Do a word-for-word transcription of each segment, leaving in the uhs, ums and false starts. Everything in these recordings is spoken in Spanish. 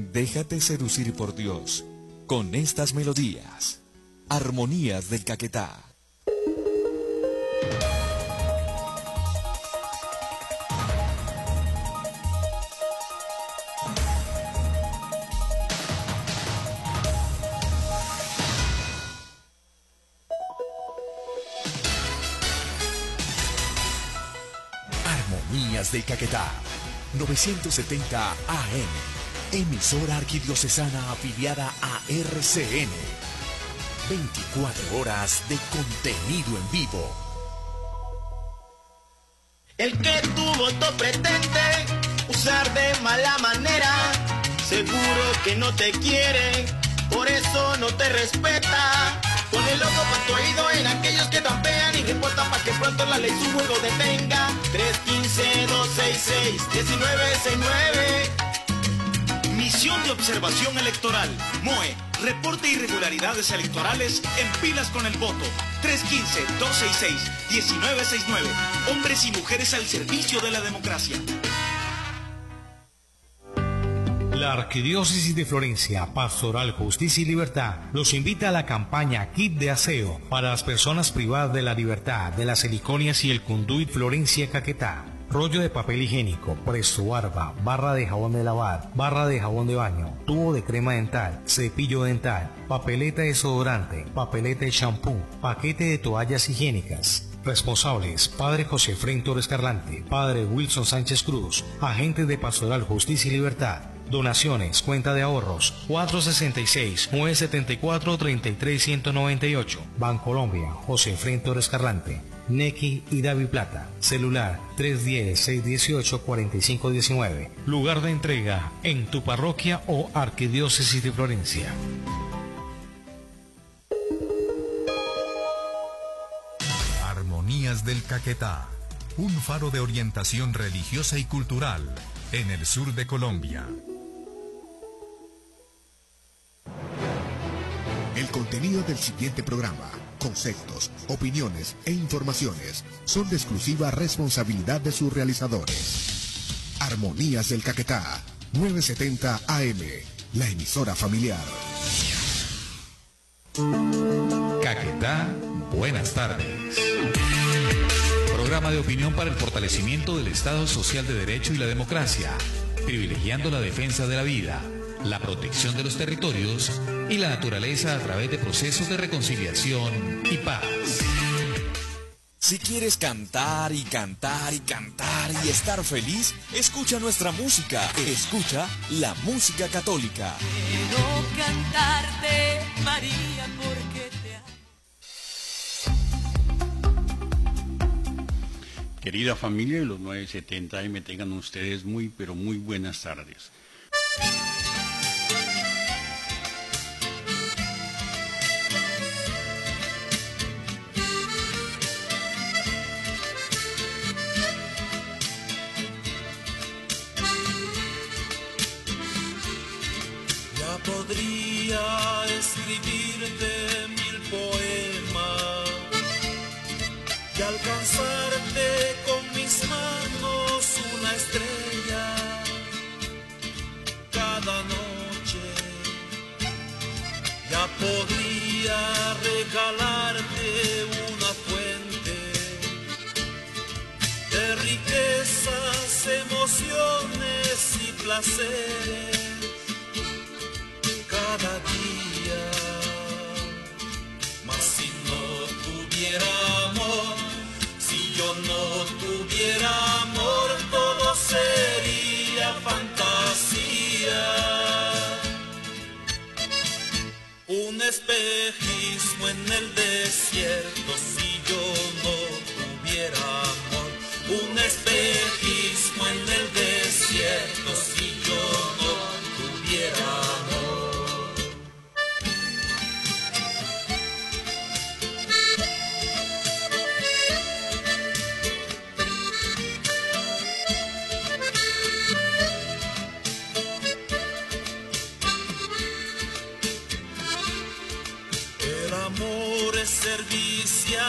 Déjate seducir por Dios con estas melodías. Armonías del Caquetá. Armonías del Caquetá, novecientos setenta A M, emisora arquidiocesana afiliada a R C N. veinticuatro horas de contenido en vivo. El que tu voto pretende usar de mala manera, seguro que no te quiere, por eso no te respeta. Pone loco pa' tu oído en aquellos que trampean y reportan pa' que pronto la ley su juego detenga. tres uno cinco, dos seis seis, uno nueve seis nueve. Misión de Observación Electoral, M O E, reporte irregularidades electorales en pilas con el voto. tres uno cinco, dos seis seis, uno nueve seis nueve. Hombres y mujeres al servicio de la democracia. La Arquidiócesis de Florencia, Pastoral Justicia y Libertad, los invita a la campaña Kit de Aseo para las personas privadas de la libertad de las Heliconias y el Conduit Florencia Caquetá. Rollo de papel higiénico, presto barba, barra de jabón de lavar, barra de jabón de baño, tubo de crema dental, cepillo dental, papeleta de desodorante, papeleta de shampoo, paquete de toallas higiénicas. Responsables: Padre José Frentor Escarlante, Padre Wilson Sánchez Cruz, agentes de Pastoral Justicia y Libertad. Donaciones, cuenta de ahorros, cuatro sesenta y seis, nueve setenta y cuatro, treinta y tres ciento noventa y ocho. Bancolombia, José Frentor Escarlante. Nequi y David Plata. Celular tres uno cero, seis uno ocho, cuatro cinco uno nueve. Lugar de entrega en tu parroquia o Arquidiócesis de Florencia. Armonías del Caquetá, un faro de orientación religiosa y cultural en el sur de Colombia. El contenido del siguiente programa, conceptos, opiniones e informaciones son de exclusiva responsabilidad de sus realizadores. Armonías del Caquetá, novecientos setenta A M, la emisora familiar. Caquetá, buenas tardes. Programa de opinión para el fortalecimiento del Estado Social de Derecho y la democracia, privilegiando la defensa de la vida, la protección de los territorios y la naturaleza a través de procesos de reconciliación y paz. Si quieres cantar y cantar y cantar y estar feliz, escucha nuestra música. Escucha la música católica. Quiero cantarte, María, porque te amo. Querida familia de los novecientos setenta A M, tengan ustedes muy, pero muy buenas tardes. Podría escribirte mil poemas y alcanzarte con mis manos una estrella cada noche. Ya podría regalarte una fuente de riquezas, emociones y placeres cada día, mas si no tuviera amor, si yo no tuviera amor, todo sería fantasía. Un espejismo en el desierto, si yo no tuviera amor, un espejismo en el desierto, si yo no tuviera amor. Servicial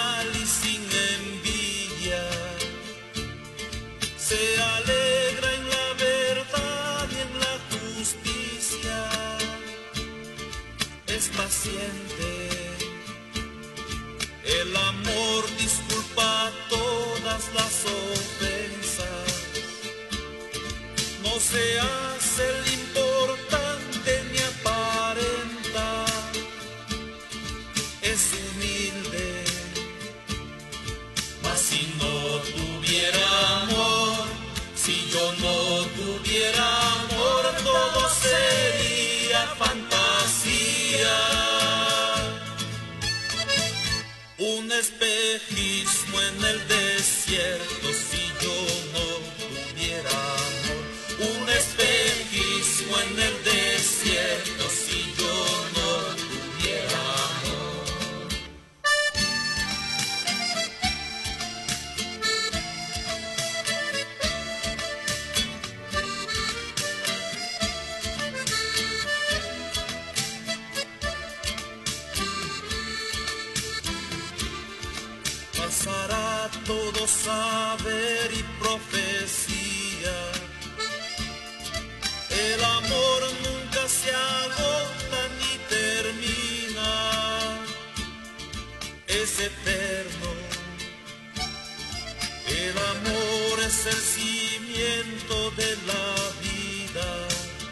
paciente. El amor disculpa todas las ofensas. No se hace el importante ni aparenta. Es humilde. Mas si no tuviera amor, si yo no tuviera amor, todo sería fantasía. Un espejismo en el desierto, si yo no tuviera amor. Un espejismo en el desierto, si yo no tuviera amor. Pasará todo saber y profecía. El amor nunca se agota ni termina. Es eterno. El amor es el cimiento de la vida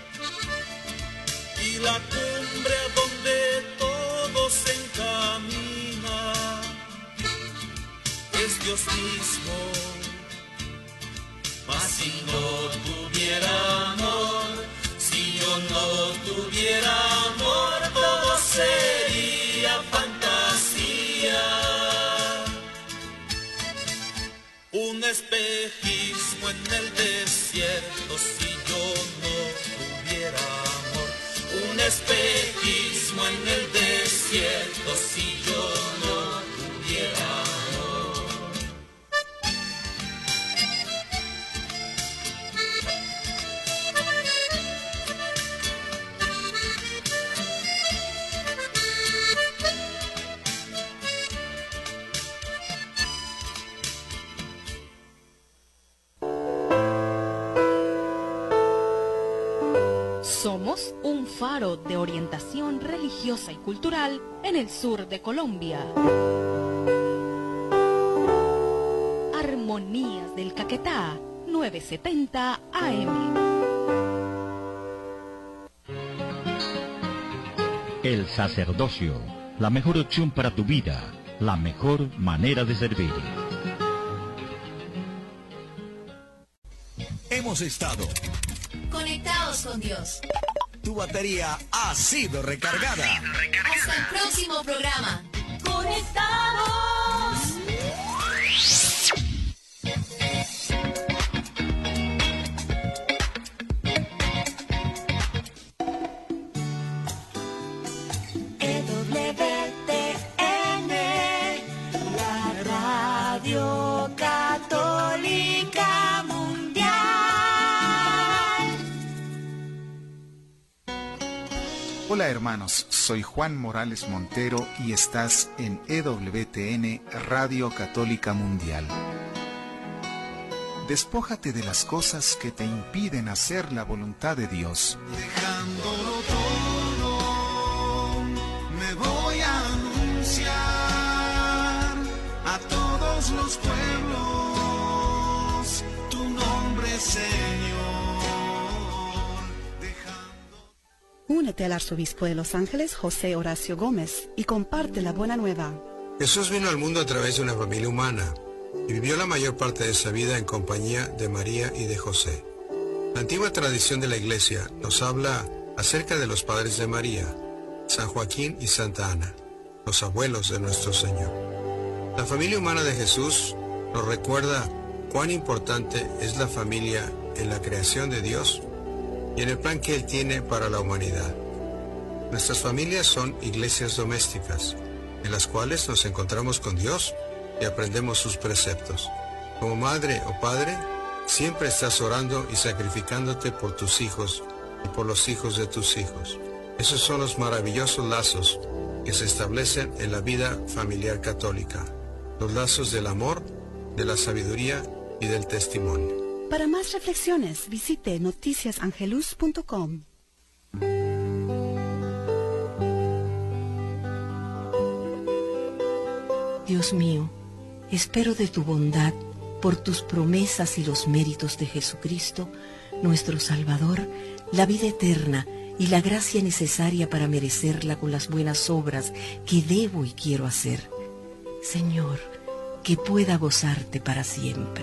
y la cumbre a donde todo se encamina. Es Dios mismo. Mas si no tuviera amor, si yo no tuviera amor, todo sería fantasía. Un espejismo en el desierto, si yo no tuviera amor. Un espejismo en el desierto, si yo no tuviera amor. Somos un faro de orientación religiosa y cultural en el sur de Colombia. Armonías del Caquetá, novecientos setenta A M. El sacerdocio, la mejor opción para tu vida, la mejor manera de servir. Hemos estado conectados con Dios. Tu batería ha sido recargada. Ha sido recargada. Hasta el próximo programa. Conectados. E W T N, la radio católica mundial. Hola hermanos, soy Juan Morales Montero y estás en E W T N Radio Católica Mundial. Despójate de las cosas que te impiden hacer la voluntad de Dios. Dejándolo todo, me voy a anunciar a todos los pueblos tu nombre, Señor. Únete al arzobispo de Los Ángeles, José Horacio Gómez, y comparte la buena nueva. Jesús vino al mundo a través de una familia humana y vivió la mayor parte de esa vida en compañía de María y de José. La antigua tradición de la Iglesia nos habla acerca de los padres de María, San Joaquín y Santa Ana, los abuelos de nuestro Señor. La familia humana de Jesús nos recuerda cuán importante es la familia en la creación de Dios y en el plan que Él tiene para la humanidad. Nuestras familias son iglesias domésticas, en las cuales nos encontramos con Dios y aprendemos sus preceptos. Como madre o padre, siempre estás orando y sacrificándote por tus hijos y por los hijos de tus hijos. Esos son los maravillosos lazos que se establecen en la vida familiar católica. Los lazos del amor, de la sabiduría y del testimonio. Para más reflexiones, visite noticias angelus punto com. Dios mío, espero de tu bondad, por tus promesas y los méritos de Jesucristo, nuestro Salvador, la vida eterna y la gracia necesaria para merecerla con las buenas obras que debo y quiero hacer. Señor, que pueda gozarte para siempre.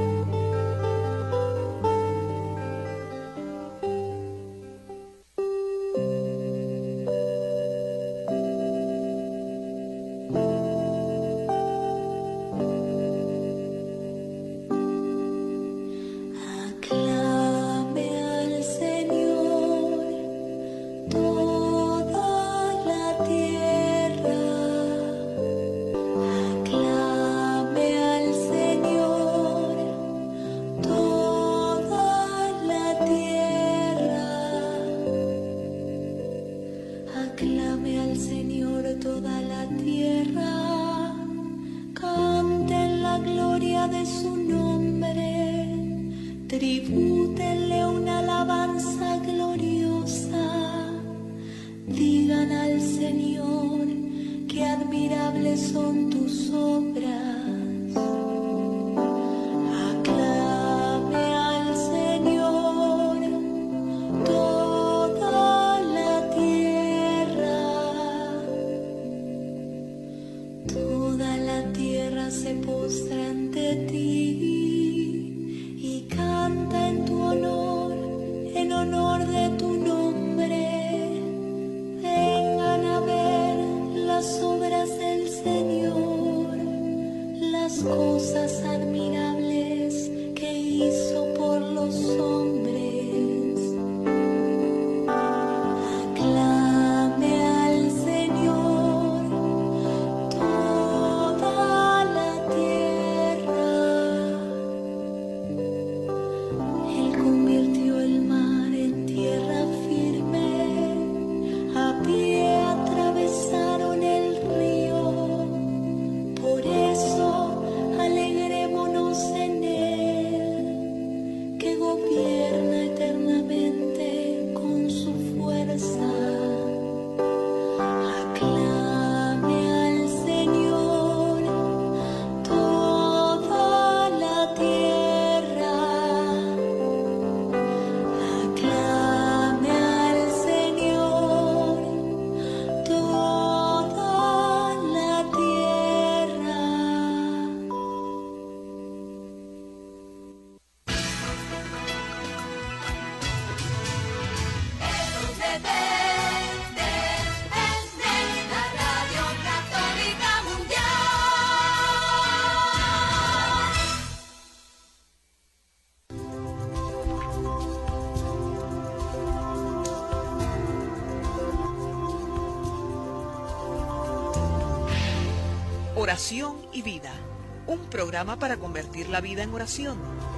Oración y vida, un programa para convertir la vida en oración.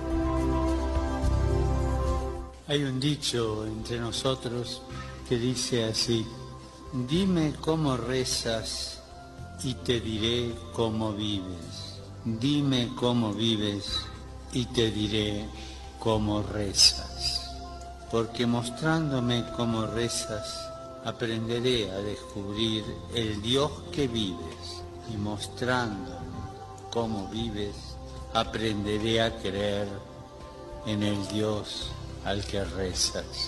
Hay un dicho entre nosotros que dice así: dime cómo rezas y te diré cómo vives. Dime cómo vives y te diré cómo rezas. Porque mostrándome cómo rezas, aprenderé a descubrir el Dios que vives. Y mostrándome cómo vives, aprenderé a creer en el Dios al que rezas.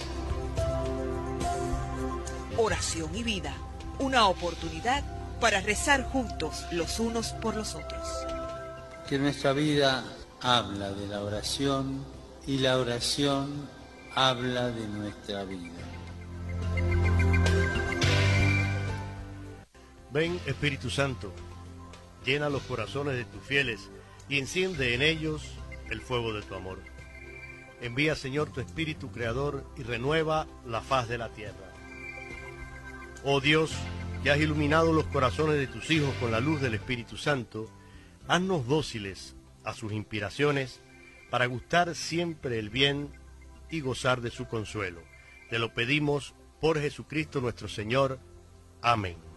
Oración y vida, una oportunidad para rezar juntos los unos por los otros. Que nuestra vida habla de la oración y la oración habla de nuestra vida. Ven, Espíritu Santo, llena los corazones de tus fieles y enciende en ellos el fuego de tu amor. Envía, Señor, tu Espíritu Creador y renueva la faz de la tierra. Oh Dios, que has iluminado los corazones de tus hijos con la luz del Espíritu Santo, haznos dóciles a sus inspiraciones para gustar siempre el bien y gozar de su consuelo. Te lo pedimos por Jesucristo nuestro Señor. Amén.